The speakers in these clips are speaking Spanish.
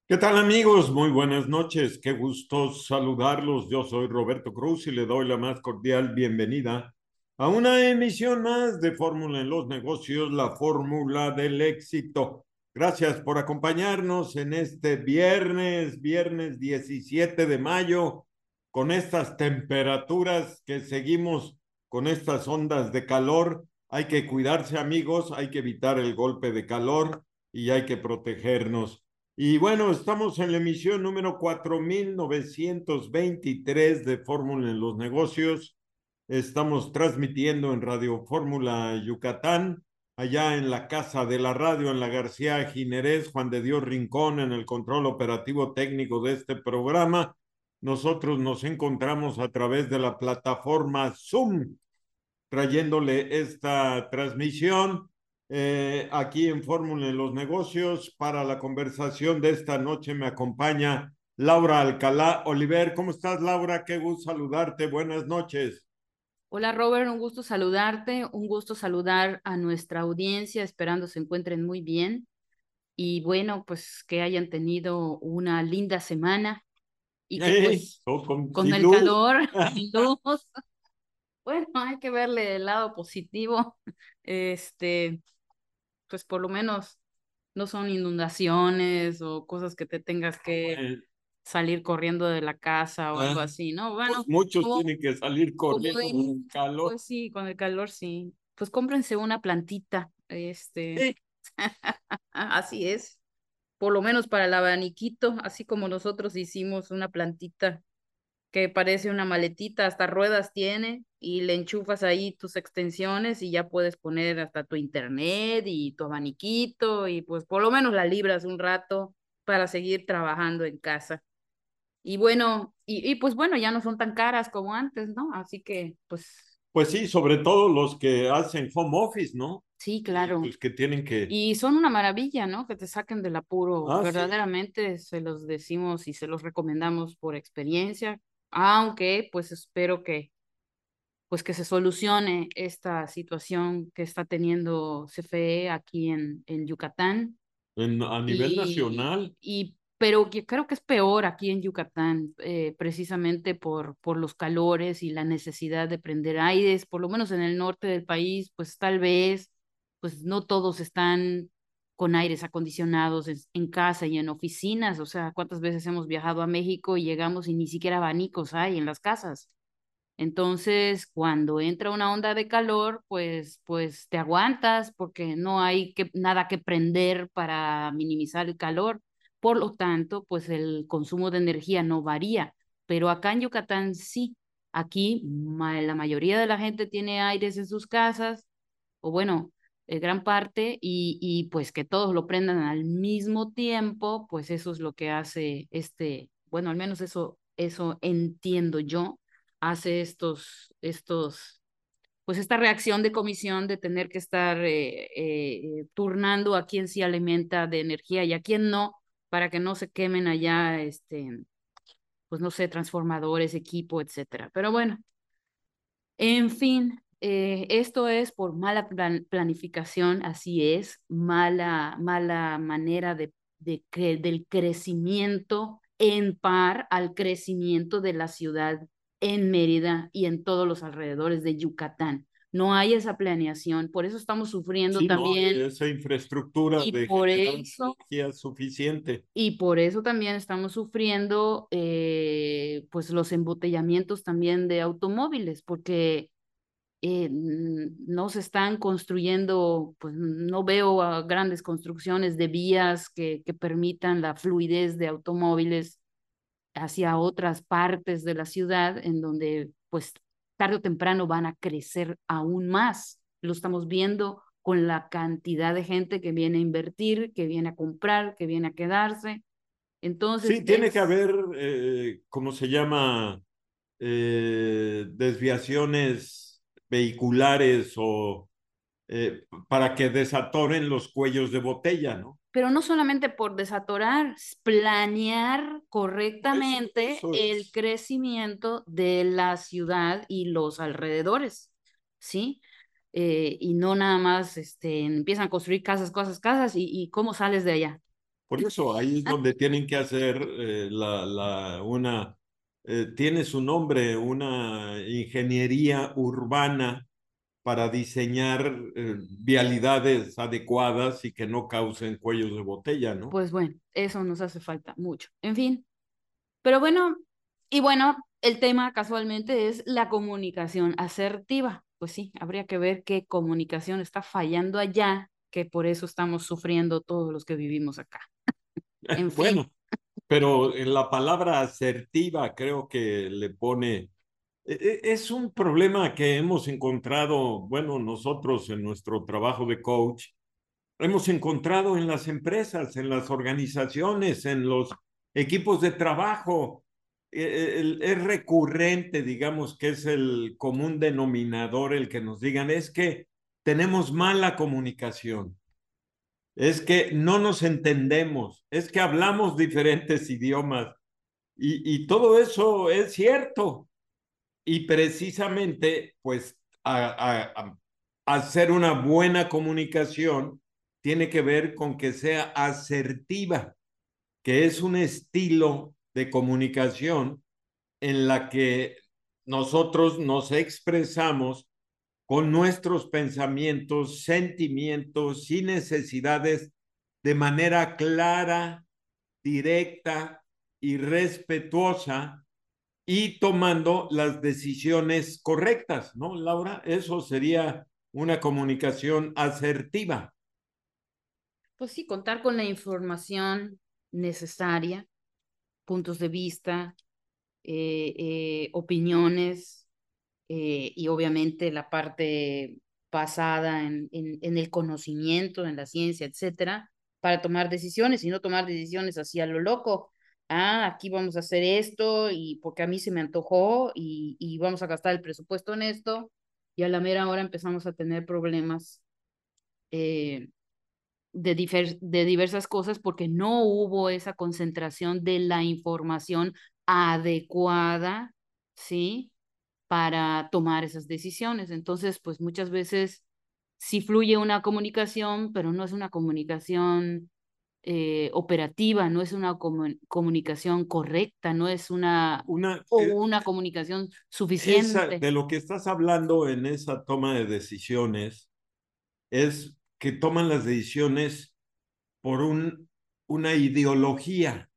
¿Qué tal amigos? Muy buenas noches. Qué gusto saludarlos. Yo soy Roberto Cruz y le doy la más cordial bienvenida a una emisión más de Fórmula en los Negocios, la fórmula del éxito. Gracias por acompañarnos en este viernes 17 de mayo, con estas temperaturas que seguimos con estas ondas de calor. Hay que cuidarse amigos, hay que evitar el golpe de calor y hay que protegernos. Y bueno, estamos en la emisión número 4923 de Fórmula en los Negocios. Estamos transmitiendo en Radio Fórmula Yucatán, allá en la Casa de la Radio, en la García Ginerés, Juan de Dios Rincón, en el control operativo técnico de este programa. Nosotros nos encontramos a través de la plataforma Zoom trayéndole esta transmisión aquí en Fórmula en los Negocios. Para la conversación de esta noche me acompaña Laura Alcalá Oliver. ¿Cómo estás, Laura? Qué gusto saludarte. Buenas noches. Hola Robert, un gusto saludarte, un gusto saludar a nuestra audiencia, esperando se encuentren muy bien y bueno, pues que hayan tenido una linda semana y que pues con Sin el luz. calor y luz, bueno, hay que verle el lado positivo, este, pues por lo menos no son inundaciones o cosas que te tengas que Bueno, salir corriendo de la casa o algo así, ¿no? pues Bueno, muchos como, tienen que salir como corriendo con de, el calor. pues sí, con el calor sí. Pues cómprense una plantita, Sí, así es. Por lo menos para el abaniquito, así como nosotros hicimos una plantita que parece una maletita, hasta ruedas tiene, y le enchufas ahí tus extensiones y ya puedes poner hasta tu internet y tu abaniquito, y pues por lo menos la libras un rato para seguir trabajando en casa. Y bueno, y pues bueno, ya no son tan caras como antes, ¿no? Así que, pues pues sí, sobre todo los que hacen home office, ¿no? sí, Y claro. pues que tienen que... Y son una maravilla, ¿no? Que te saquen del apuro. Ah, sí. Verdaderamente se los decimos y se los recomendamos por experiencia, aunque pues espero que pues que se solucione esta situación que está teniendo CFE aquí en Yucatán A nivel y, nacional. pero que creo que es peor aquí en Yucatán, precisamente por los calores y la necesidad de prender aires, por lo menos en el norte del país, pues tal vez, pues no todos están con aires acondicionados en casa y en oficinas, o sea, ¿cuántas veces hemos viajado a México y llegamos y ni siquiera abanicos hay en las casas? Entonces, cuando entra una onda de calor, pues te aguantas porque no hay nada que prender para minimizar el calor. Por lo tanto, pues el consumo de energía no varía. Pero acá en Yucatán sí. Aquí la mayoría de la gente tiene aires en sus casas, o bueno, gran parte, y pues que todos lo prendan al mismo tiempo, pues eso es lo que hace bueno, al menos eso entiendo yo hace pues esta reacción de comisión de tener que estar turnando a quién sí alimenta de energía y a quién no, para que no se quemen allá, pues no sé, transformadores, equipo, etcétera. Pero bueno, en fin, esto es por mala planificación, así es, mala manera del crecimiento en par al crecimiento de la ciudad en Mérida y en todos los alrededores de Yucatán. No hay esa planeación, por eso estamos sufriendo Sí, no también hay esa infraestructura y de por generar eso energía suficiente. y por eso también estamos sufriendo pues los embotellamientos también de automóviles, porque no se están construyendo, pues no veo grandes construcciones de vías que permitan la fluidez de automóviles hacia otras partes de la ciudad en donde pues tarde o temprano van a crecer aún más. Lo estamos viendo con la cantidad de gente que viene a invertir, que viene a comprar, que viene a quedarse. Sí, Entonces tiene que es haber, ¿cómo se llama? Desviaciones vehiculares o para que desatoren los cuellos de botella, ¿no? pero no solamente por desatorar, planear correctamente Eso el es. crecimiento de la ciudad y los alrededores, ¿sí? Y no nada más empiezan a construir casas, casas, casas y ¿cómo sales de allá? Por eso ahí es donde tienen que hacer tiene su nombre, una ingeniería urbana para diseñar vialidades adecuadas y que no causen cuellos de botella, ¿no? Pues bueno, eso nos hace falta mucho. En fin, pero bueno, y bueno, el tema casualmente es la comunicación asertiva. Pues sí, habría que ver qué comunicación está fallando allá, que por eso estamos sufriendo todos los que vivimos acá. En fin, Bueno, pero en la palabra asertiva creo que le pone, es un problema que hemos encontrado, bueno, nosotros en nuestro trabajo de coach, hemos encontrado en las empresas, en las organizaciones, en los equipos de trabajo. Es recurrente, digamos, que es el común denominador el que nos digan, es que tenemos mala comunicación, es que no nos entendemos, es que hablamos diferentes idiomas y todo eso es cierto. Y precisamente, pues, hacer una buena comunicación tiene que ver con que sea asertiva, que es un estilo de comunicación en la que nosotros nos expresamos con nuestros pensamientos, sentimientos y necesidades de manera clara, directa y respetuosa y tomando las decisiones correctas, ¿no, Laura? Eso sería una comunicación asertiva. pues sí, contar con la información necesaria, puntos de vista, opiniones y obviamente la parte basada en el conocimiento, en la ciencia, etcétera, para tomar decisiones y no tomar decisiones así a lo loco. Ah, aquí vamos a hacer esto y porque a mí se me antojó y vamos a gastar el presupuesto en esto y a la mera hora empezamos a tener problemas eh, de diversas cosas porque no hubo esa concentración de la información adecuada, ¿sí? Para tomar esas decisiones. Entonces, pues muchas veces sí fluye una comunicación, pero no es una comunicación operativa, no es una comunicación correcta, no es una Una, o una comunicación suficiente. de lo que estás hablando en esa toma de decisiones es que toman las decisiones por una ideología.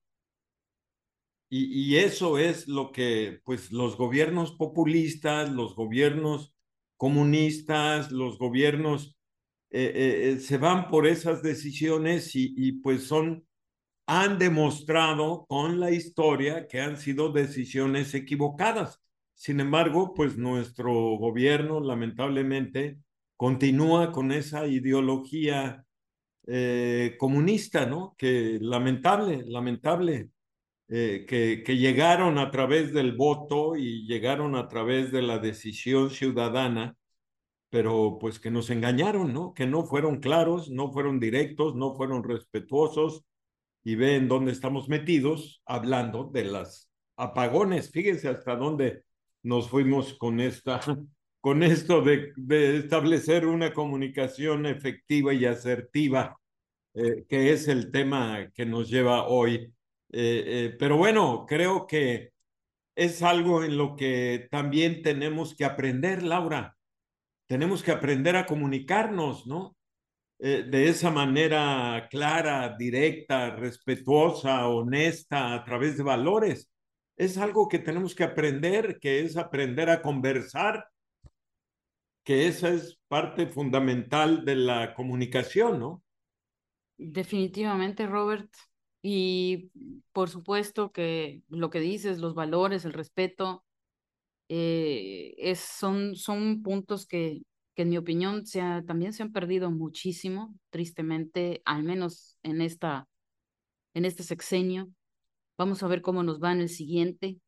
Y eso es lo que, pues, los gobiernos populistas, los gobiernos comunistas, los gobiernos se van por esas decisiones pues han demostrado con la historia que han sido decisiones equivocadas. Sin embargo, pues nuestro gobierno lamentablemente continúa con esa ideología comunista, ¿no? Que lamentable, que llegaron a través del voto y llegaron a través de la decisión ciudadana, pero pues que nos engañaron, ¿no? Que no fueron claros, no fueron directos, no fueron respetuosos y ven dónde estamos metidos hablando de las apagones. Fíjense hasta dónde nos fuimos con con esto de establecer una comunicación efectiva y asertiva, que es el tema que nos lleva hoy. Pero bueno, creo que es algo en lo que también tenemos que aprender, Laura. Tenemos que aprender a comunicarnos, ¿no? De esa manera clara, directa, respetuosa, honesta, a través de valores. Es algo que tenemos que aprender, que es aprender a conversar, que esa es parte fundamental de la comunicación, ¿no? Definitivamente, Robert. Y por supuesto que lo que dices, los valores, el respeto, son puntos que en mi opinión también se han perdido muchísimo, tristemente, al menos en este sexenio. Vamos a ver cómo nos va en el siguiente,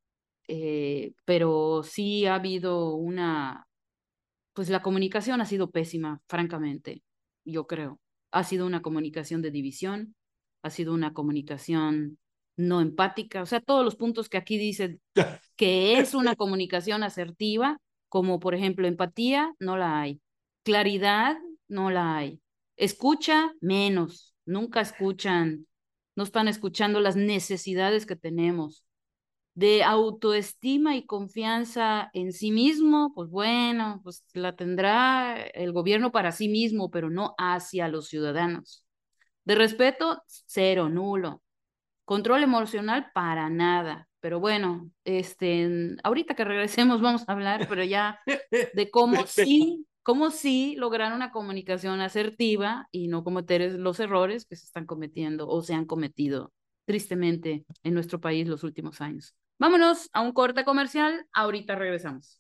pero sí ha habido pues la comunicación ha sido pésima, francamente, yo creo. Ha sido una comunicación de división, ha sido una comunicación no empática, o sea, todos los puntos que aquí dicen que es una comunicación asertiva, como por ejemplo empatía, no la hay. Claridad, no la hay. Escucha, menos. Nunca escuchan no están escuchando las necesidades que tenemos. De autoestima y confianza en sí mismo, pues bueno, pues la tendrá el gobierno para sí mismo, pero no hacia los ciudadanos. De respeto, cero, nulo. Control emocional, para nada. Pero bueno, ahorita que regresemos vamos a hablar, pero ya de cómo sí lograr una comunicación asertiva y no cometer los errores que se están cometiendo o se han cometido tristemente en nuestro país los últimos años. Vámonos a un corte comercial, ahorita regresamos.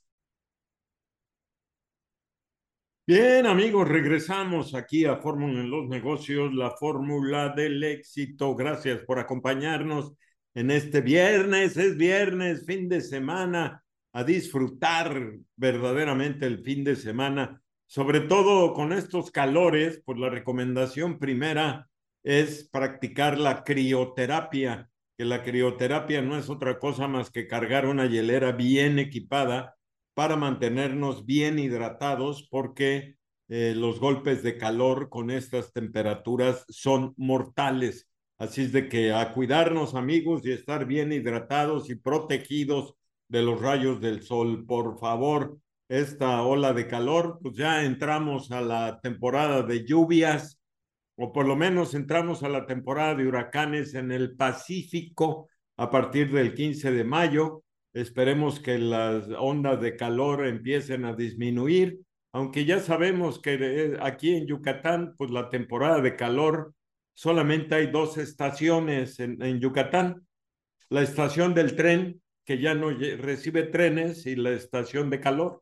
Bien, amigos, regresamos aquí a Fórmula en los Negocios, la fórmula del éxito. Gracias por acompañarnos en este viernes. Es viernes, fin de semana, a disfrutar verdaderamente el fin de semana, sobre todo con estos calores. Pues la recomendación primera es practicar la crioterapia, que la crioterapia no es otra cosa más que cargar una hielera bien equipada para mantenernos bien hidratados, porque los golpes de calor con estas temperaturas son mortales. Así es de que a cuidarnos, amigos, y estar bien hidratados y protegidos de los rayos del sol. Por favor, esta ola de calor, pues ya entramos a la temporada de lluvias, o por lo menos entramos a la temporada de huracanes en el Pacífico a partir del 15 de mayo. Esperemos que las ondas de calor empiecen a disminuir, aunque ya sabemos que aquí en Yucatán, pues la temporada de calor, solamente hay dos estaciones en Yucatán: la estación del tren, que ya no recibe trenes, y la estación de calor.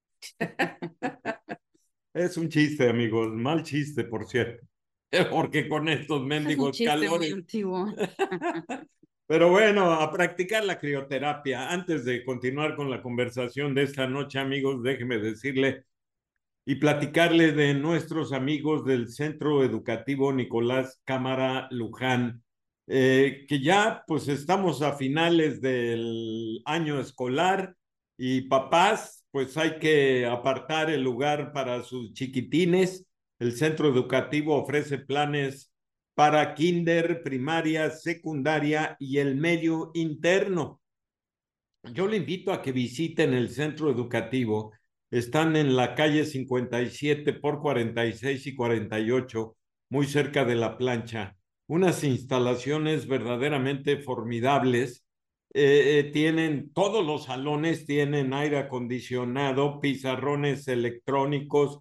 Es un chiste, amigos, mal chiste, por cierto, porque con estos Ese es un mendigos chiste muy calores. antiguo. Pero bueno, a practicar la crioterapia. Antes de continuar con la conversación de esta noche, amigos, déjeme decirle y platicarle de nuestros amigos del Centro Educativo Nicolás Cámara Luján, que ya pues estamos a finales del año escolar, y papás, pues hay que apartar el lugar para sus chiquitines. El centro educativo ofrece planes para kinder, primaria, secundaria y el medio interno. Yo le invito a que visiten el centro educativo. Están en la calle 57 por 46 y 48, muy cerca de la plancha. Unas instalaciones verdaderamente formidables. Tienen todos los salones, tienen aire acondicionado, pizarrones electrónicos,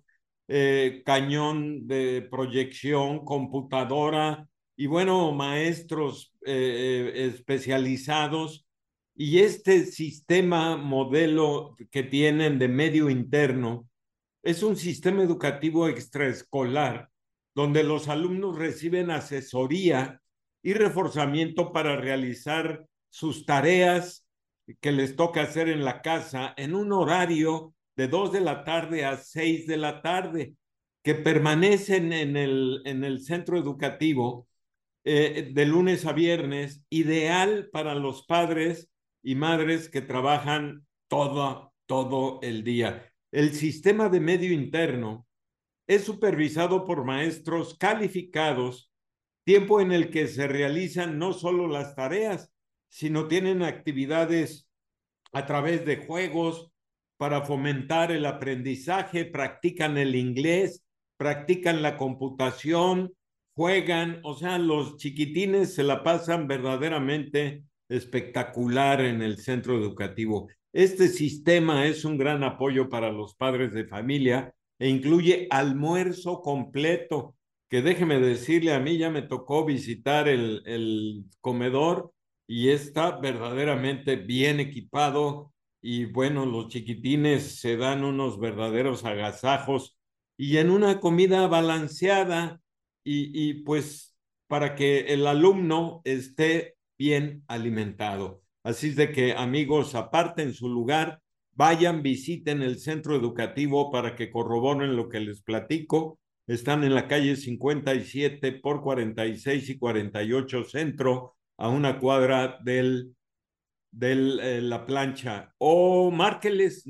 cañón de proyección, computadora y bueno, maestros especializados. Y este sistema modelo que tienen de medio interno es un sistema educativo extraescolar donde los alumnos reciben asesoría y reforzamiento para realizar sus tareas que les toca hacer en la casa en un horario de 2 de la tarde a 6 de la tarde, que permanecen en el centro educativo de lunes a viernes, ideal para los padres y madres que trabajan todo el día. El sistema de medio interno es supervisado por maestros calificados, tiempo en el que se realizan no solo las tareas, sino tienen actividades a través de juegos para fomentar el aprendizaje, practican el inglés, practican la computación, juegan. O sea, los chiquitines se la pasan verdaderamente espectacular en el centro educativo. Este sistema es un gran apoyo para los padres de familia e incluye almuerzo completo, que déjeme decirle, a mí ya me tocó visitar el comedor y está verdaderamente bien equipado. Y bueno, los chiquitines se dan unos verdaderos agasajos y en una comida balanceada, y pues para que el alumno esté bien alimentado. Así es de que, amigos, aparten su lugar, vayan, visiten el centro educativo para que corroboren lo que les platico. Están en la calle 57 por 46 y 48 Centro, a una cuadra la plancha, o márqueles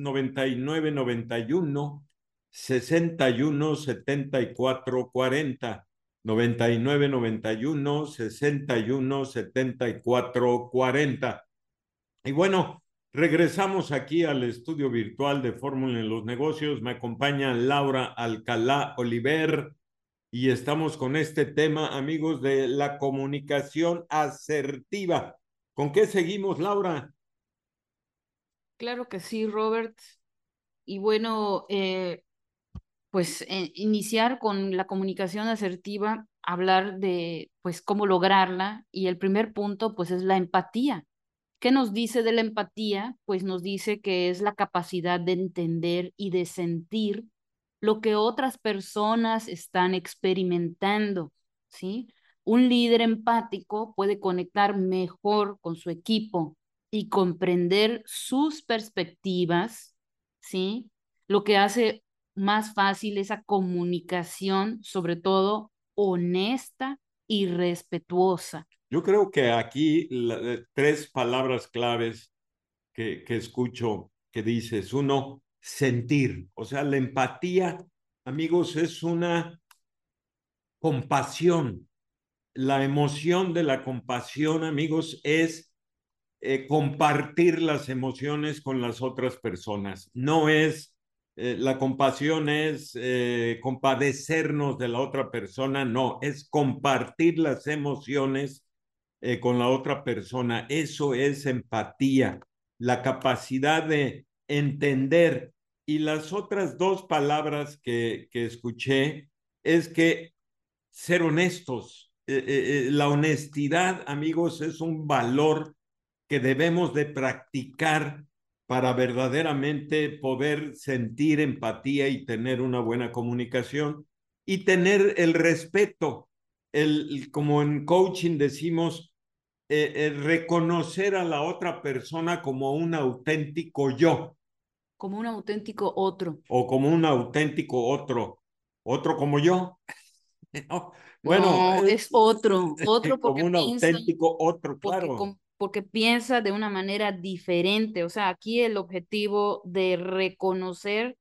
9991 61 74 40, 99 91 61 74 40. Y bueno, regresamos aquí al estudio virtual de Fórmula en los Negocios. Me acompaña Laura Alcalá Oliver y estamos con este tema, amigos, de la comunicación asertiva. ¿Con qué seguimos, Laura? Claro que sí, Robert. Y bueno, pues iniciar con la comunicación asertiva, hablar de pues cómo lograrla y el primer punto pues es la empatía. ¿Qué nos dice de la empatía? Pues nos dice que es la capacidad de entender y de sentir lo que otras personas están experimentando, ¿sí? Un líder empático puede conectar mejor con su equipo y comprender sus perspectivas, ¿sí? Lo que hace más fácil esa comunicación, sobre todo honesta y respetuosa. Yo creo que aquí tres palabras claves que escucho que dices. Uno, sentir. O sea, la empatía, amigos, es una compasión. La emoción de la compasión, amigos, es compartir las emociones con las otras personas. No es, la compasión es compadecernos de la otra persona, no, es compartir las emociones con la otra persona. Eso es empatía, la capacidad de entender. Y las otras dos palabras que escuché es que ser honestos. La honestidad, amigos, es un valor que debemos de practicar para verdaderamente poder sentir empatía y tener una buena comunicación y tener el respeto, como en coaching decimos, reconocer a la otra persona como un auténtico yo Como un auténtico otro. o como un auténtico otro como yo. ¿No? Bueno, No, es otro como un auténtico otro, claro. porque piensa de una manera diferente. O sea, aquí el objetivo de reconocer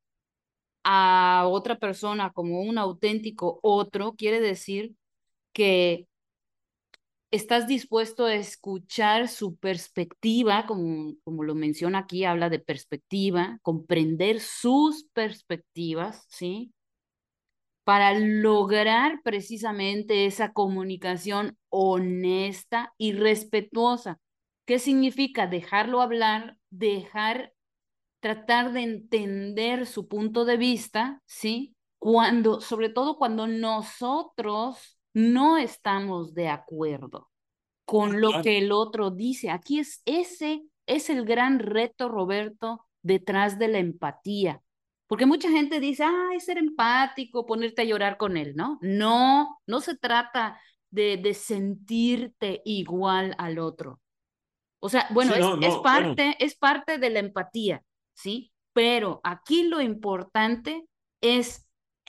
a otra persona como un auténtico otro quiere decir que estás dispuesto a escuchar su perspectiva, como lo menciona aquí, habla de perspectiva, comprender sus perspectivas, ¿sí? Para lograr precisamente esa comunicación honesta y respetuosa. ¿Qué significa? Dejarlo hablar, tratar de entender su punto de vista, ¿sí? Sobre todo cuando nosotros no estamos de acuerdo con lo Claro. que el otro dice. Ese es el gran reto, Roberto, detrás de la empatía. Porque mucha gente dice, es ser empático, ponerte a llorar con él, ¿no? No, no se trata de sentirte igual al otro. O sea, bueno, Sí, no, no, bueno, es parte de la empatía, ¿sí? Pero aquí lo importante es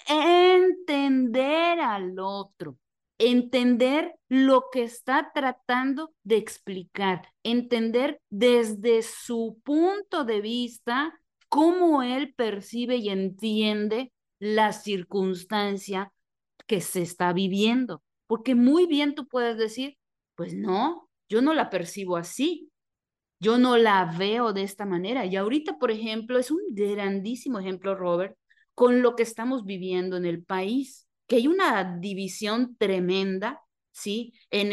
entender al otro, entender lo que está tratando de explicar, entender desde su punto de vista cómo él percibe y entiende la circunstancia que se está viviendo. Porque muy bien tú puedes decir, pues no, yo no la percibo así, yo no la veo de esta manera. Y ahorita, por ejemplo, es un grandísimo ejemplo, Robert, con lo que estamos viviendo en el país, que hay una división tremenda, ¿sí?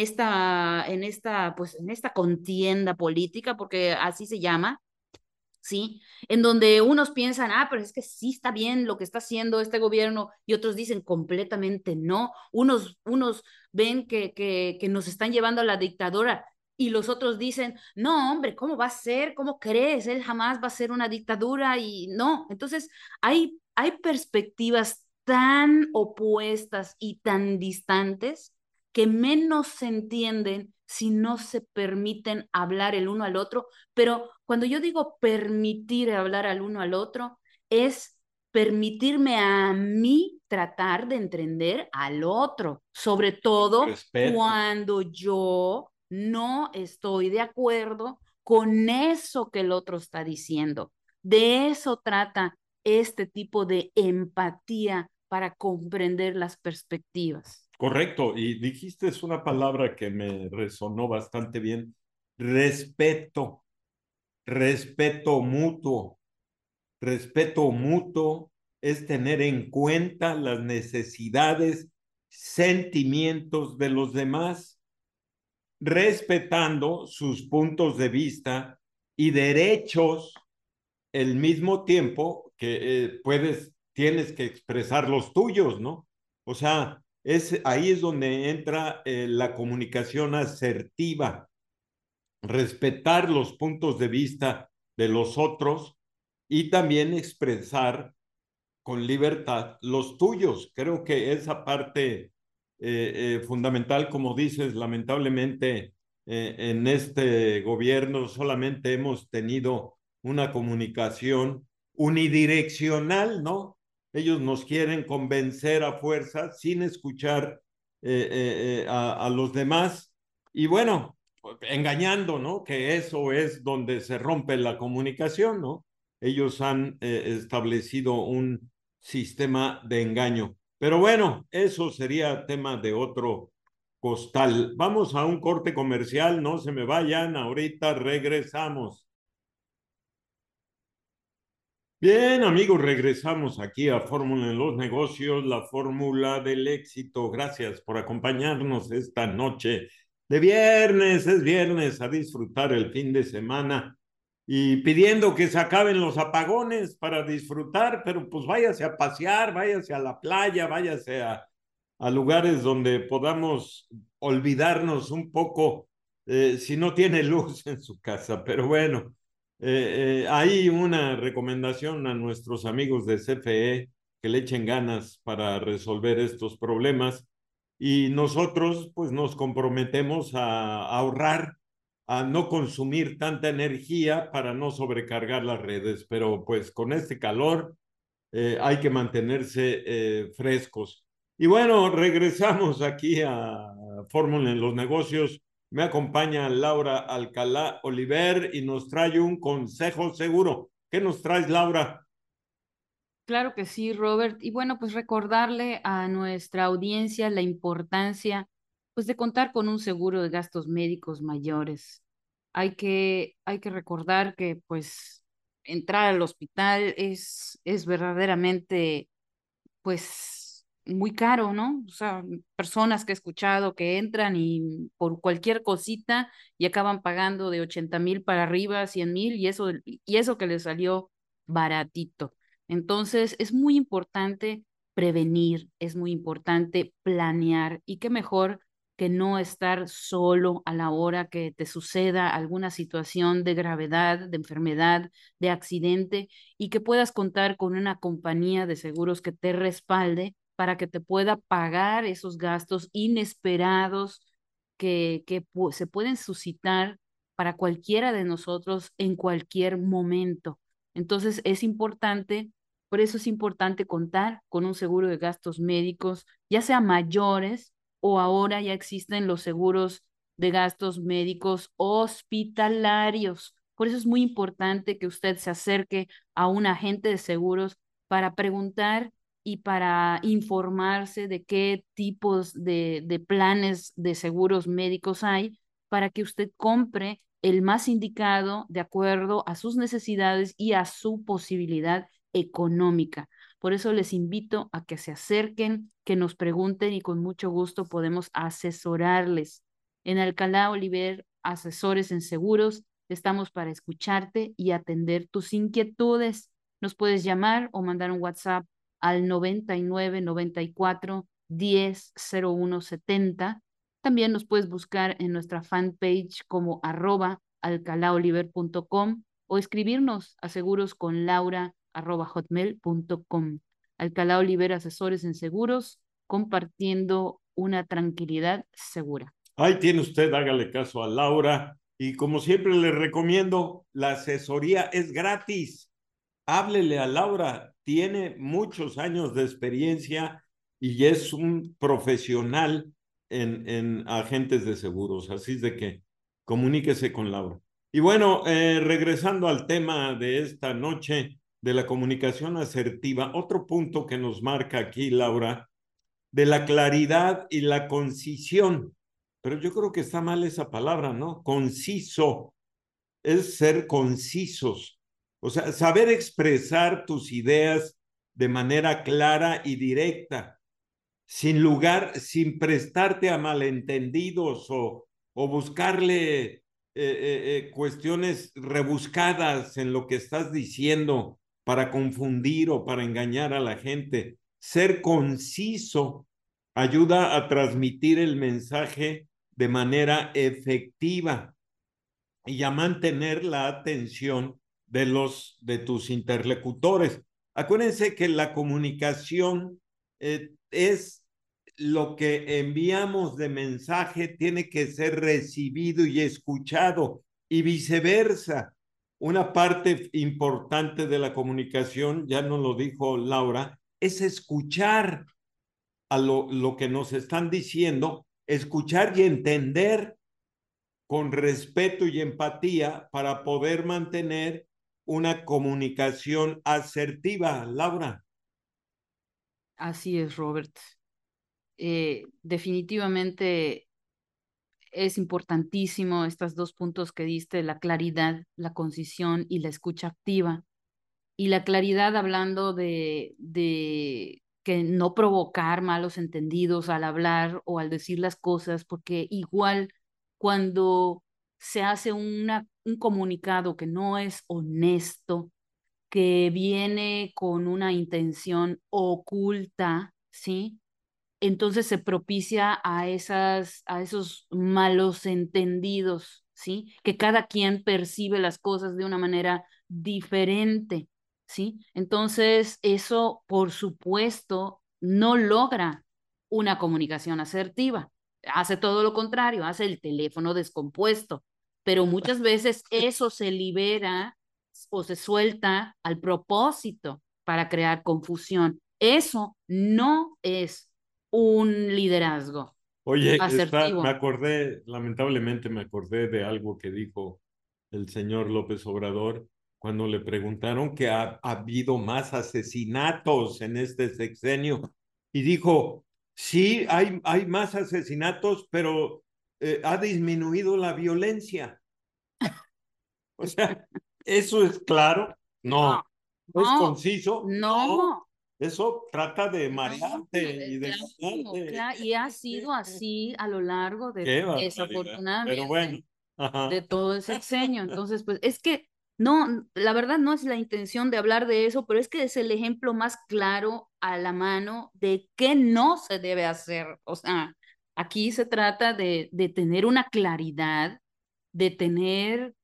Pues, en esta contienda política, porque así se llama, ¿sí? En donde unos piensan, pero es que sí está bien lo que está haciendo este gobierno y otros dicen completamente no. Unos ven que nos están llevando a la dictadura y los otros dicen, no, hombre, ¿cómo va a ser? ¿Cómo crees? Él jamás va a ser una dictadura y no. Entonces, hay perspectivas tan opuestas y tan distantes que menos se entienden si no se permiten hablar el uno al otro, pero cuando yo digo permitir hablar al uno al otro, es permitirme a mí tratar de entender al otro, sobre todo respeto. cuando yo no estoy de acuerdo con eso que el otro está diciendo. De eso trata este tipo de empatía para comprender las perspectivas. Correcto, y dijiste es una palabra que me resonó bastante bien. Respeto, respeto mutuo. Respeto mutuo es tener en cuenta las necesidades, sentimientos de los demás, respetando sus puntos de vista y derechos al mismo tiempo que tienes que expresar los tuyos, ¿no? O sea, ahí es donde entra la comunicación asertiva, respetar los puntos de vista de los otros y también expresar con libertad los tuyos. Creo que esa parte fundamental, como dices, lamentablemente en este gobierno solamente hemos tenido una comunicación unidireccional, ¿no? Ellos nos quieren convencer a fuerza sin escuchar a los demás y bueno, engañando, ¿no? Que eso es donde se rompe la comunicación, ¿no? Ellos han establecido un sistema de engaño. Pero bueno, eso sería tema de otro costal. Vamos a un corte comercial, no se me vayan, ahorita regresamos. Bien, amigos, regresamos aquí a Fórmula en los Negocios, la fórmula del éxito. Gracias por acompañarnos esta noche de viernes. Es viernes a disfrutar el fin de semana y pidiendo que se acaben los apagones para disfrutar, pero pues váyase a pasear, váyase a la playa, váyase a lugares donde podamos olvidarnos un poco si no tiene luz en su casa. Pero bueno. Hay una recomendación a nuestros amigos de CFE que le echen ganas para resolver estos problemas y nosotros pues nos comprometemos a ahorrar, a no consumir tanta energía para no sobrecargar las redes, pero pues con este calor hay que mantenerse frescos. Y bueno, regresamos aquí a Fórmula en los Negocios. Me acompaña Laura Alcalá Oliver y nos trae un consejo seguro. ¿Qué nos traes, Laura? Claro que sí, Robert. Y bueno, pues recordarle a nuestra audiencia la importancia, pues, de contar con un seguro de gastos médicos mayores. Hay que recordar que, pues, entrar al hospital es verdaderamente, pues, muy caro, ¿no? O sea, personas que he escuchado que entran y por cualquier cosita y acaban pagando de 80,000 para arriba, 100,000, y eso que les salió baratito. Entonces, es muy importante prevenir, es muy importante planear, y qué mejor que no estar solo a la hora que te suceda alguna situación de gravedad, de enfermedad, de accidente, y que puedas contar con una compañía de seguros que te respalde para que te pueda pagar esos gastos inesperados que se pueden suscitar para cualquiera de nosotros en cualquier momento. Entonces es importante, por eso es importante contar con un seguro de gastos médicos, ya sea mayores, o ahora ya existen los seguros de gastos médicos hospitalarios. Por eso es muy importante que usted se acerque a un agente de seguros para preguntar y para informarse de qué tipos de planes de seguros médicos hay, para que usted compre el más indicado de acuerdo a sus necesidades y a su posibilidad económica. Por eso les invito a que se acerquen, que nos pregunten, y con mucho gusto podemos asesorarles. En Alcalá Oliver, asesores en seguros, estamos para escucharte y atender tus inquietudes. Nos puedes llamar o mandar un WhatsApp al 99 94 10 01 70. También nos puedes buscar en nuestra fanpage como @alcalaoliver.com, o escribirnos a segurosconlaura@hotmail.com. Alcalá Oliver, asesores en seguros, compartiendo una tranquilidad segura. Ahí tiene usted, hágale caso a Laura. Y como siempre le recomiendo, la asesoría es gratis. Háblele a Laura, tiene muchos años de experiencia y es un profesional en agentes de seguros, así es de que comuníquese con Laura. Y bueno, regresando al tema de esta noche de la comunicación asertiva, otro punto que nos marca aquí, Laura, de la claridad y la concisión. Pero yo creo que está mal esa palabra, ¿no? Conciso es ser concisos, o sea, saber expresar tus ideas de manera clara y directa, sin lugar, sin prestarte a malentendidos o buscarle cuestiones rebuscadas en lo que estás diciendo para confundir o para engañar a la gente. Ser conciso ayuda a transmitir el mensaje de manera efectiva y a mantener la atención de tus interlocutores. Acuérdense que la comunicación es lo que enviamos de mensaje, tiene que ser recibido y escuchado, y viceversa. Una parte importante de la comunicación, ya nos lo dijo Laura, es escuchar a lo que nos están diciendo, escuchar y entender con respeto y empatía para poder mantener una comunicación asertiva, Laura. Así es, Robert. Definitivamente es importantísimo estos dos puntos que diste, la claridad, la concisión y la escucha activa. Y la claridad hablando de que no provocar malos entendidos al hablar o al decir las cosas, porque igual cuando se hace un comunicado que no es honesto, que viene con una intención oculta, ¿sí? Entonces se propicia a esos malos entendidos, ¿sí? Que cada quien percibe las cosas de una manera diferente, ¿sí? Entonces eso, por supuesto, no logra una comunicación asertiva. Hace todo lo contrario, hace el teléfono descompuesto, pero muchas veces eso se libera o se suelta al propósito para crear confusión. Eso no es un liderazgo Oye, me asertivo. acordé, lamentablemente me acordé de algo que dijo el señor López Obrador cuando le preguntaron que ha habido más asesinatos en este sexenio. Y dijo, sí, hay más asesinatos, pero ha disminuido la violencia. O sea, ¿eso es claro? No, No. ¿Es no, conciso? No. no, Eso trata de no, marearte y de claro, engañarte. claro, y ha sido así a lo largo de, Qué barbaridad. Pero bueno, desafortunadamente, de ajá. todo el sexenio. Entonces, pues es que no, la verdad no es la intención de hablar de eso, pero es que es el ejemplo más claro a la mano de qué no se debe hacer. O sea, aquí se trata de tener una claridad, de tener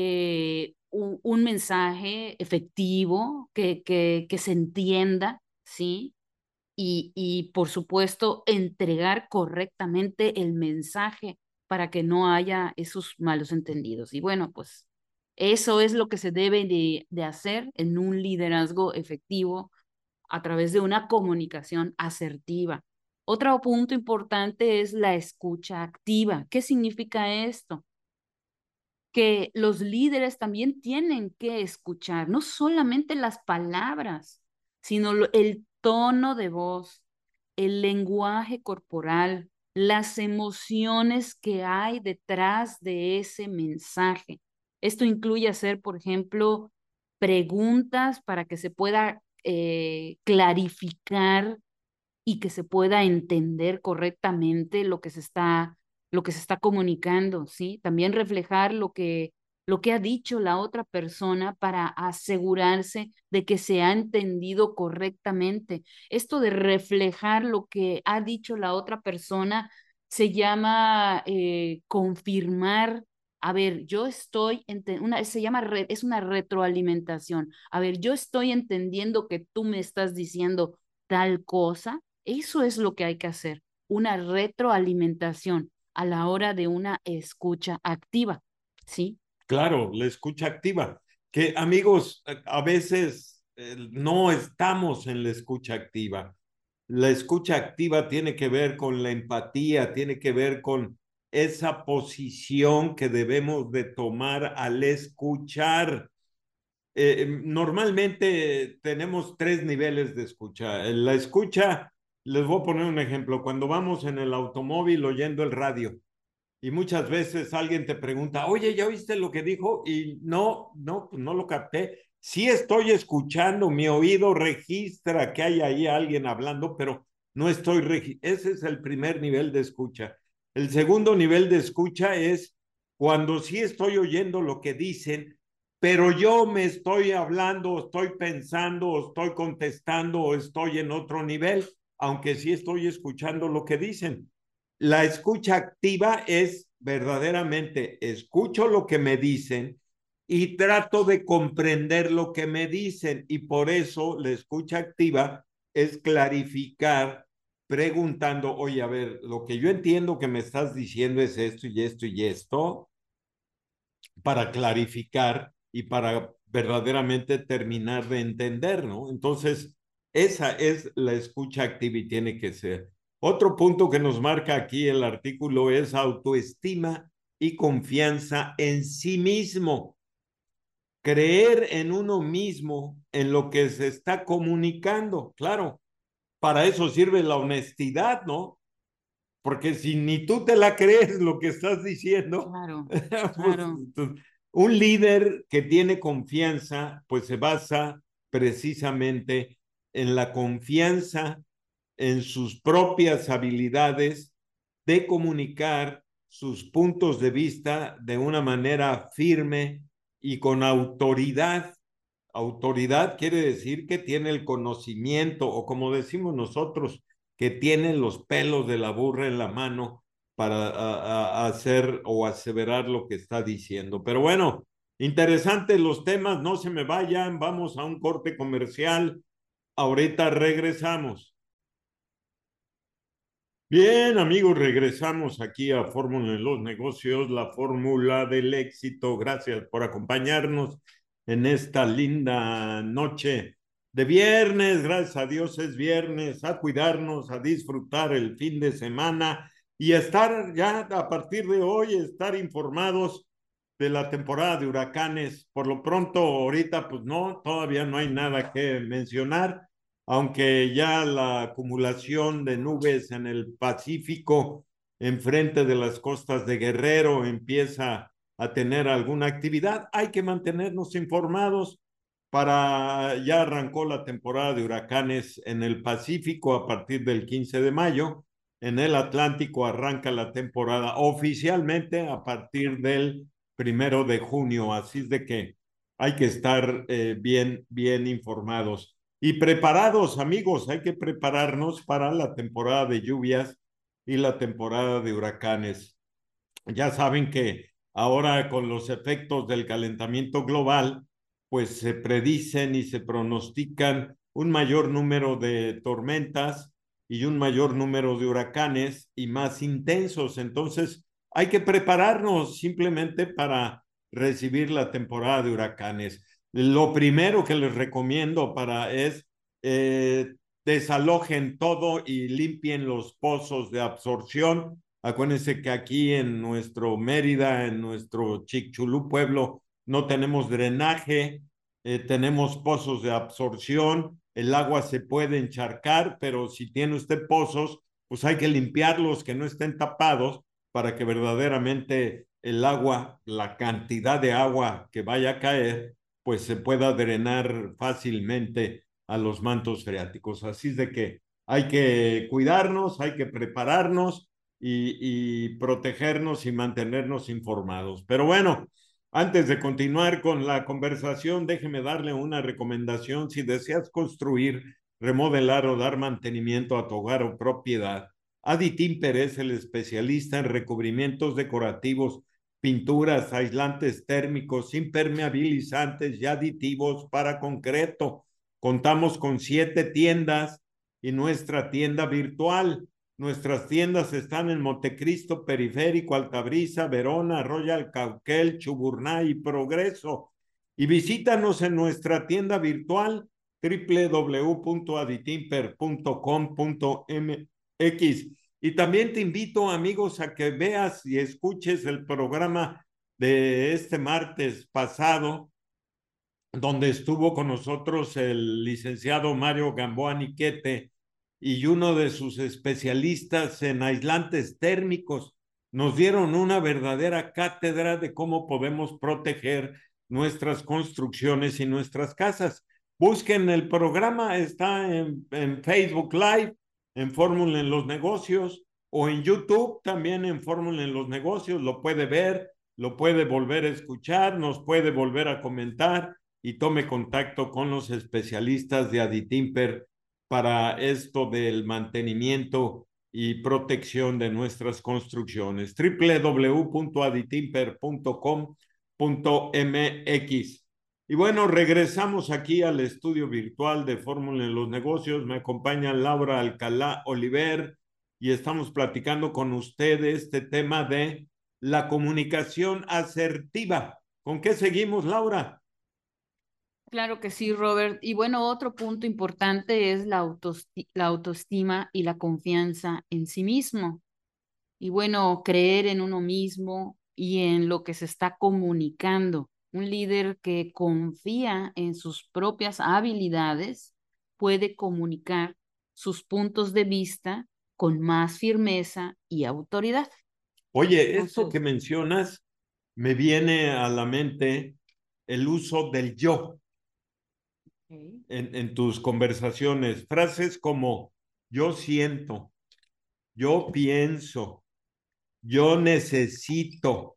un mensaje efectivo que se entienda, ¿sí? Y por supuesto entregar correctamente el mensaje para que no haya esos malos entendidos. Y bueno, pues eso es lo que se debe de hacer en un liderazgo efectivo a través de una comunicación asertiva. Otro punto importante es la escucha activa. ¿Qué significa esto? Que los líderes también tienen que escuchar, no solamente las palabras, sino el tono de voz, el lenguaje corporal, las emociones que hay detrás de ese mensaje. Esto incluye hacer, por ejemplo, preguntas para que se pueda clarificar y que se pueda entender correctamente lo que se está comunicando, ¿sí? También reflejar lo que ha dicho la otra persona para asegurarse de que se ha entendido correctamente. Esto de reflejar lo que ha dicho la otra persona se llama confirmar. A ver, yo estoy, se llama, es una retroalimentación. A ver, yo estoy entendiendo que tú me estás diciendo tal cosa. Eso es lo que hay que hacer, una retroalimentación a la hora de una escucha activa, ¿sí? Claro, la escucha activa. Que amigos, a veces no estamos en la escucha activa. La escucha activa tiene que ver con la empatía, tiene que ver con esa posición que debemos de tomar al escuchar. Normalmente tenemos tres niveles de escucha. La escucha Les voy a poner un ejemplo. Cuando vamos en el automóvil oyendo el radio y muchas veces alguien te pregunta, oye, ¿ya oíste lo que dijo? Y no, pues no lo capté. Sí estoy escuchando, mi oído registra que hay ahí alguien hablando, pero no estoy. Ese es el primer nivel de escucha. El segundo nivel de escucha es cuando sí estoy oyendo lo que dicen, pero yo me estoy hablando, estoy pensando, o estoy contestando, o estoy en otro nivel, aunque sí estoy escuchando lo que dicen. La escucha activa es verdaderamente escucho lo que me dicen y trato de comprender lo que me dicen, y por eso la escucha activa es clarificar preguntando, oye, a ver, lo que yo entiendo que me estás diciendo es esto y esto y esto, para clarificar y para verdaderamente terminar de entender, ¿no? Entonces, esa es la escucha activa y tiene que ser. Otro punto que nos marca aquí el artículo es autoestima y confianza en sí mismo. Creer en uno mismo, en lo que se está comunicando. Claro, para eso sirve la honestidad, ¿no? Porque si ni tú te la crees lo que estás diciendo, Claro, pues claro. un líder que tiene confianza, pues se basa precisamente en la confianza en sus propias habilidades de comunicar sus puntos de vista de una manera firme y con autoridad. Autoridad quiere decir que tiene el conocimiento, o como decimos nosotros, que tiene los pelos de la burra en la mano para hacer o aseverar lo que está diciendo. Pero bueno, interesantes los temas, no se me vayan, vamos a un corte comercial, ahorita regresamos. Bien, amigos, regresamos aquí a Fórmula de los Negocios, la fórmula del éxito. Gracias por acompañarnos en esta linda noche de viernes. Gracias a Dios es viernes, a cuidarnos, a disfrutar el fin de semana y a estar ya a partir de hoy, estar informados de la temporada de huracanes. Por lo pronto, ahorita, pues no, todavía no hay nada que mencionar, aunque ya la acumulación de nubes en el Pacífico, enfrente de las costas de Guerrero, empieza a tener alguna actividad. Hay que mantenernos informados. Ya arrancó la temporada de huracanes en el Pacífico a partir del 15 de mayo. En el Atlántico arranca la temporada oficialmente a partir del 1 de junio. Así es de que hay que estar bien informados. Y preparados, amigos, hay que prepararnos para la temporada de lluvias y la temporada de huracanes. Ya saben que ahora con los efectos del calentamiento global, pues se predicen y se pronostican un mayor número de tormentas y un mayor número de huracanes y más intensos. Entonces, hay que prepararnos simplemente para recibir la temporada de huracanes. Lo primero que les recomiendo es eh, desalojen todo y limpien los pozos de absorción. Acuérdense que aquí en nuestro Mérida, en nuestro Chicxulub pueblo, no tenemos drenaje, tenemos pozos de absorción, el agua se puede encharcar, pero si tiene usted pozos, pues hay que limpiarlos, que no estén tapados, para que verdaderamente el agua, la cantidad de agua que vaya a caer, pues se pueda drenar fácilmente a los mantos freáticos. Así es de que hay que cuidarnos, hay que prepararnos y protegernos y mantenernos informados. Pero bueno, antes de continuar con la conversación, déjeme darle una recomendación. Si deseas construir, remodelar o dar mantenimiento a tu hogar o propiedad, Adi Timper es el especialista en recubrimientos decorativos, pinturas, aislantes térmicos, impermeabilizantes y aditivos para concreto. Contamos con 7 tiendas y nuestra tienda virtual. Nuestras tiendas están en Montecristo, Periférico, Altabrisa, Verona, Royal Cauquel, Chuburná y Progreso. Y visítanos en nuestra tienda virtual www.aditimper.com.mx. Y también te invito, amigos, a que veas y escuches el programa de este martes pasado, donde estuvo con nosotros el licenciado Mario Gamboa Niquete, y uno de sus especialistas en aislantes térmicos. Nos dieron una verdadera cátedra de cómo podemos proteger nuestras construcciones y nuestras casas. Busquen el programa, está en Facebook Live, en Fórmula en los Negocios, o en YouTube también en Fórmula en los Negocios. Lo puede ver, lo puede volver a escuchar, nos puede volver a comentar y tome contacto con los especialistas de Aditimper para esto del mantenimiento y protección de nuestras construcciones. www.aditimper.com.mx. Y bueno, regresamos aquí al estudio virtual de Fórmula en los Negocios. Me acompaña Laura Alcalá Oliver y estamos platicando con ustedes este tema de la comunicación asertiva. ¿Con qué seguimos, Laura? Claro que sí, Robert. Y bueno, otro punto importante es la autoestima y la confianza en sí mismo. Y bueno, creer en uno mismo y en lo que se está comunicando. Un líder que confía en sus propias habilidades puede comunicar sus puntos de vista con más firmeza y autoridad. Oye, esto que Entonces, mencionas me viene a la mente el uso del yo ok, en tus conversaciones. Frases como yo siento, yo pienso, yo necesito,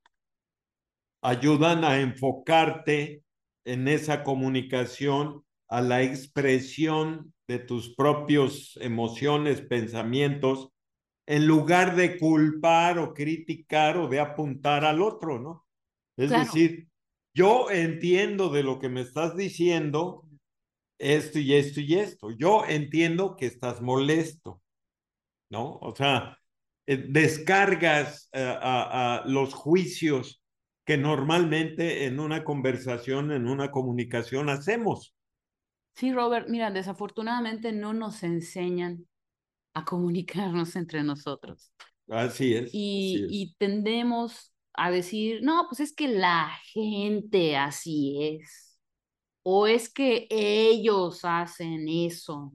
ayudan a enfocarte en esa comunicación, a la expresión de tus propios emociones, pensamientos, en lugar de culpar o criticar o de apuntar al otro, ¿no? Es claro, decir, yo entiendo de lo que me estás diciendo esto y esto y esto. Yo entiendo que estás molesto, ¿no? O sea, descargas a los juicios que normalmente en una conversación, en una comunicación hacemos. sí, Robert, mira, desafortunadamente no nos enseñan a comunicarnos entre nosotros. Así es, así es. Y tendemos a decir, no, pues es que la gente así es, o es que ellos hacen eso,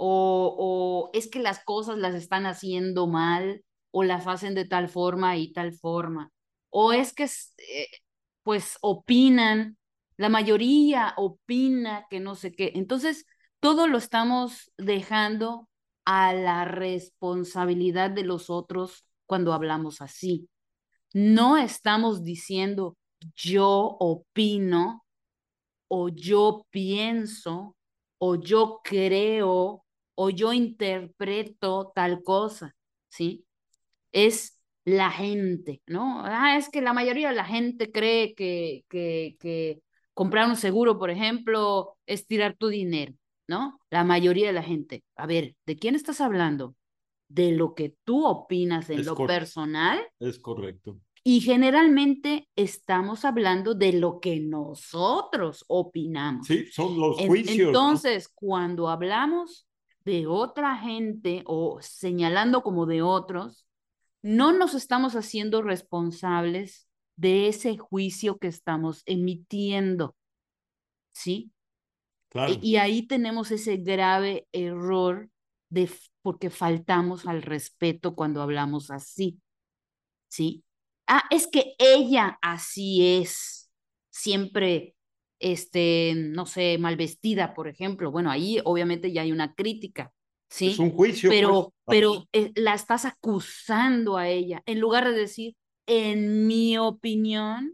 o es que las cosas las están haciendo mal, o las hacen de tal forma y tal forma, o es que, pues, opinan, la mayoría opina que no sé qué. Entonces, todo lo estamos dejando a la responsabilidad de los otros cuando hablamos así. No estamos diciendo yo opino o yo pienso o yo creo o yo interpreto tal cosa, ¿sí? Es la gente, ¿no? Ah, es que la mayoría de la gente cree que comprar un seguro, por ejemplo, es tirar tu dinero, ¿no? La mayoría de la gente. A ver, ¿de quién estás hablando? ¿De lo que tú opinas en Es, lo cor personal? es correcto. Y generalmente estamos hablando de lo que nosotros opinamos. Sí, son los juicios, ¿no? Entonces, cuando hablamos de otra gente o señalando como de otros, no nos estamos haciendo responsables de ese juicio que estamos emitiendo, ¿sí? Claro. Y ahí tenemos ese grave error de porque faltamos al respeto cuando hablamos así. ¿Sí? Ah, es que ella así es, siempre, no sé, mal vestida, por ejemplo. Bueno, ahí obviamente ya hay una crítica, Es ¿sí? un juicio, pues. Pero la estás acusando a ella, en lugar de decir, en mi opinión,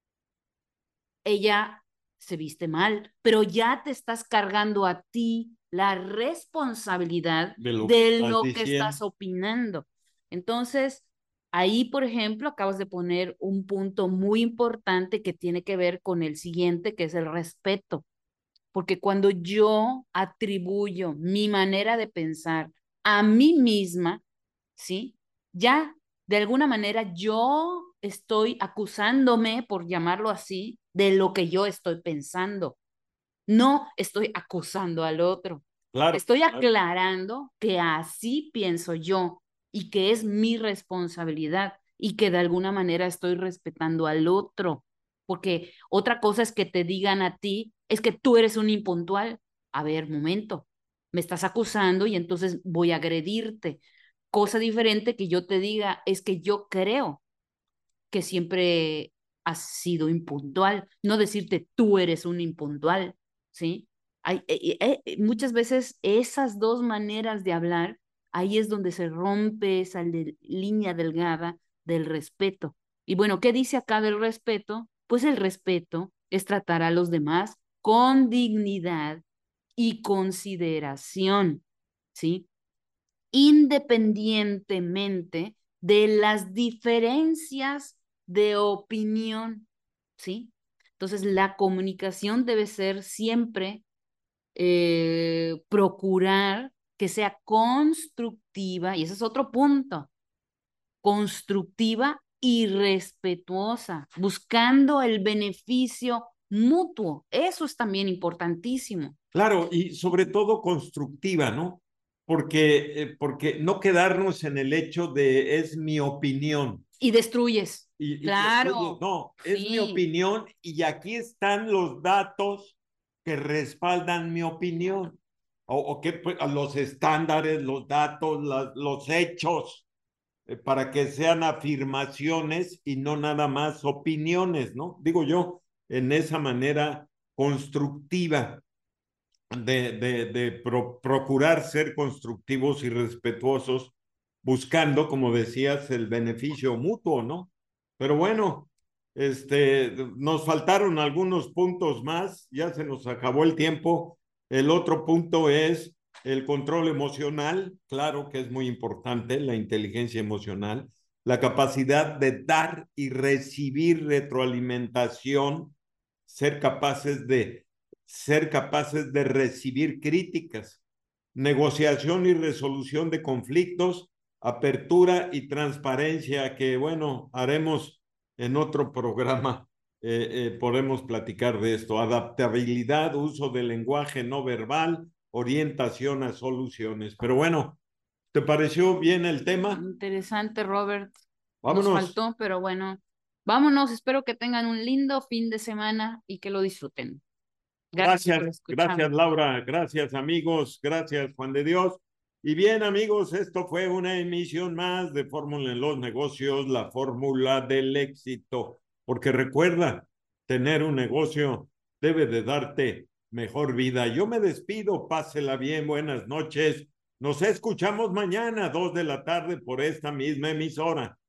ella se viste mal, pero ya te estás cargando a ti la responsabilidad De lo que de estás lo que diciendo. estás opinando. Entonces, ahí, por ejemplo, acabas de poner un punto muy importante que tiene que ver con el siguiente, que es el respeto. Porque cuando yo atribuyo mi manera de pensar a mí misma, ¿sí? Ya, de alguna manera, yo estoy acusándome, por llamarlo así, de lo que yo estoy pensando. No estoy acusando al otro. Claro, Estoy claro. aclarando que así pienso yo y que es mi responsabilidad y que de alguna manera estoy respetando al otro. Porque otra cosa es que te digan a ti, es que tú eres un impuntual. A ver, momento. me estás acusando y entonces voy a agredirte. Cosa diferente que yo te diga, es que yo creo que siempre has sido impuntual, no decirte tú eres un impuntual, ¿sí? Muchas veces esas dos maneras de hablar, ahí es donde se rompe esa línea delgada del respeto. Y bueno, ¿qué dice acá del respeto? Pues el respeto es tratar a los demás con dignidad y consideración, ¿sí? Independientemente de las diferencias de opinión, ¿sí? Entonces, la comunicación debe ser siempre procurar que sea constructiva, y ese es otro punto, constructiva y respetuosa, buscando el beneficio mutuo. Eso es también importantísimo. Claro, y sobre todo constructiva, ¿no? Porque no quedarnos en el hecho de es mi opinión. Y destruyes. Oye, Claro, no, es mi sí. opinión y aquí están los datos que respaldan mi opinión. O que pues, los estándares, los datos, los hechos, para que sean afirmaciones y no nada más opiniones, ¿no? Digo yo, en esa manera constructiva de procurar ser constructivos y respetuosos, buscando, como decías, el beneficio mutuo, ¿no? Pero bueno, nos faltaron algunos puntos más, ya se nos acabó el tiempo. El otro punto es el control emocional, claro que es muy importante, la inteligencia emocional, la capacidad de dar y recibir retroalimentación, ser capaces de recibir críticas, negociación y resolución de conflictos, apertura y transparencia, que bueno, haremos en otro programa. Podemos platicar de esto, adaptabilidad, uso del lenguaje no verbal, orientación a soluciones. Pero bueno, ¿te pareció bien el tema? Interesante, Robert. Nos Vámonos. faltó, pero bueno, vámonos. Espero que tengan un lindo fin de semana y que lo disfruten. Gracias por Gracias escucharme. Laura, gracias amigos, gracias Juan de Dios. Y bien amigos, esto fue una emisión más de Fórmula en los Negocios, la fórmula del éxito. Porque recuerda, tener un negocio debe de darte mejor vida. Yo me despido, pásela bien, buenas noches. Nos escuchamos mañana a 2 de la tarde por esta misma emisora.